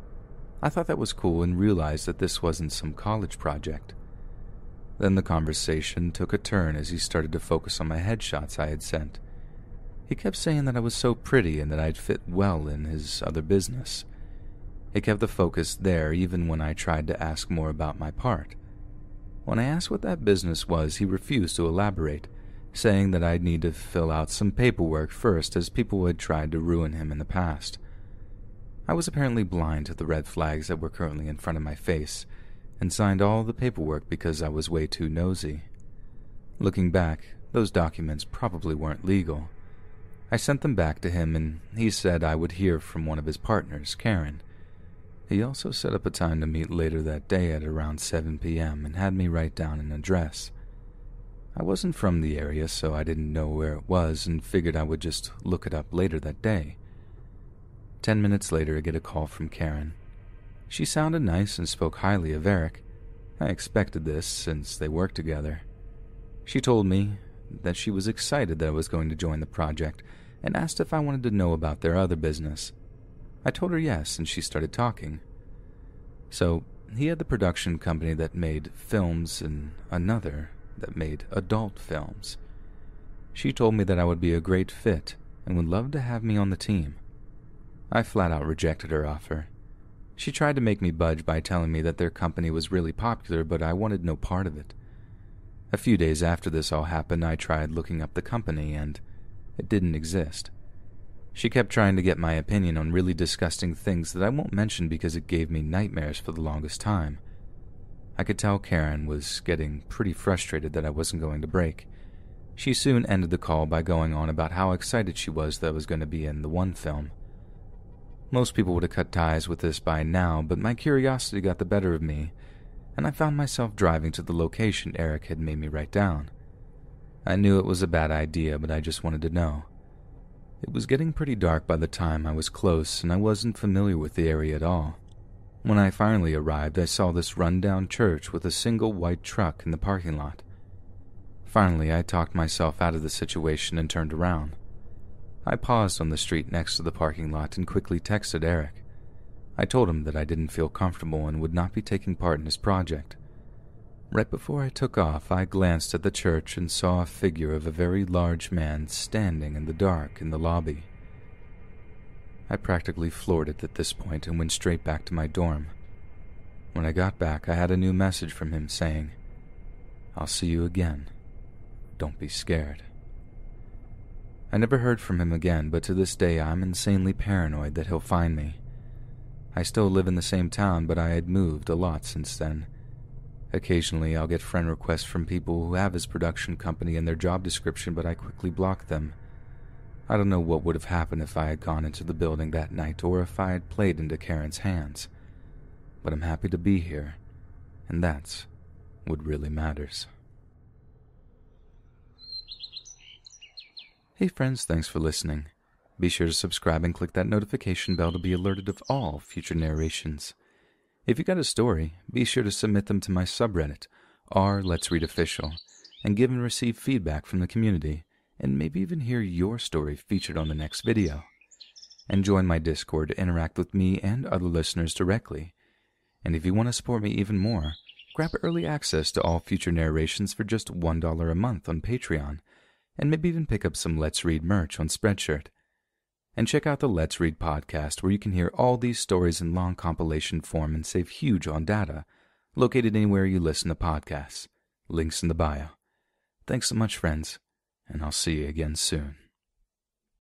I thought that was cool and realized that this wasn't some college project. Then the conversation took a turn as he started to focus on my headshots I had sent. He kept saying that I was so pretty and that I'd fit well in his other business. He kept the focus there even when I tried to ask more about my part. When I asked what that business was, he refused to elaborate, saying that I'd need to fill out some paperwork first as people had tried to ruin him in the past. I was apparently blind to the red flags that were currently in front of my face, and signed all the paperwork because I was way too nosy. Looking back, those documents probably weren't legal. I sent them back to him, and he said I would hear from one of his partners, Karen. He also set up a time to meet later that day at around 7 p.m. and had me write down an address. I wasn't from the area, so I didn't know where it was and figured I would just look it up later that day. 10 minutes later, I get a call from Karen. She sounded nice and spoke highly of Eric. I expected this since they worked together. She told me that she was excited that I was going to join the project and asked if I wanted to know about their other business. I told her yes, and she started talking. So, he had the production company that made films and another that made adult films. She told me that I would be a great fit and would love to have me on the team. I flat out rejected her offer. She tried to make me budge by telling me that their company was really popular, but I wanted no part of it. A few days after this all happened, I tried looking up the company, and it didn't exist. She kept trying to get my opinion on really disgusting things that I won't mention because it gave me nightmares for the longest time. I could tell Karen was getting pretty frustrated that I wasn't going to break. She soon ended the call by going on about how excited she was that I was going to be in the one film. Most people would have cut ties with this by now, but my curiosity got the better of me, and I found myself driving to the location Eric had made me write down. I knew it was a bad idea, but I just wanted to know. It was getting pretty dark by the time I was close, and I wasn't familiar with the area at all. When I finally arrived, I saw this run-down church with a single white truck in the parking lot. Finally, I talked myself out of the situation and turned around. I paused on the street next to the parking lot and quickly texted Eric. I told him that I didn't feel comfortable and would not be taking part in his project. Right before I took off, I glanced at the church and saw a figure of a very large man standing in the dark in the lobby. I practically floored it at this point and went straight back to my dorm. When I got back, I had a new message from him saying, "I'll see you again. Don't be scared." I never heard from him again, but to this day I'm insanely paranoid that he'll find me. I still live in the same town, but I had moved a lot since then. Occasionally, I'll get friend requests from people who have his production company in their job description, but I quickly block them. I don't know what would have happened if I had gone into the building that night or if I had played into Karen's hands. But I'm happy to be here, and that's what really matters. Hey friends, thanks for listening. Be sure to subscribe and click that notification bell to be alerted of all future narrations. If you got a story, be sure to submit them to my subreddit, r/Let'sReadOfficial, and give and receive feedback from the community, and maybe even hear your story featured on the next video. And join my Discord to interact with me and other listeners directly. And if you want to support me even more, grab early access to all future narrations for just $1 a month on Patreon, and maybe even pick up some Let's Read merch on Spreadshirt. And check out the Let's Read podcast, where you can hear all these stories in long compilation form and save huge on data, located anywhere you listen to podcasts. Links in the bio. Thanks so much, friends, and I'll see you again soon.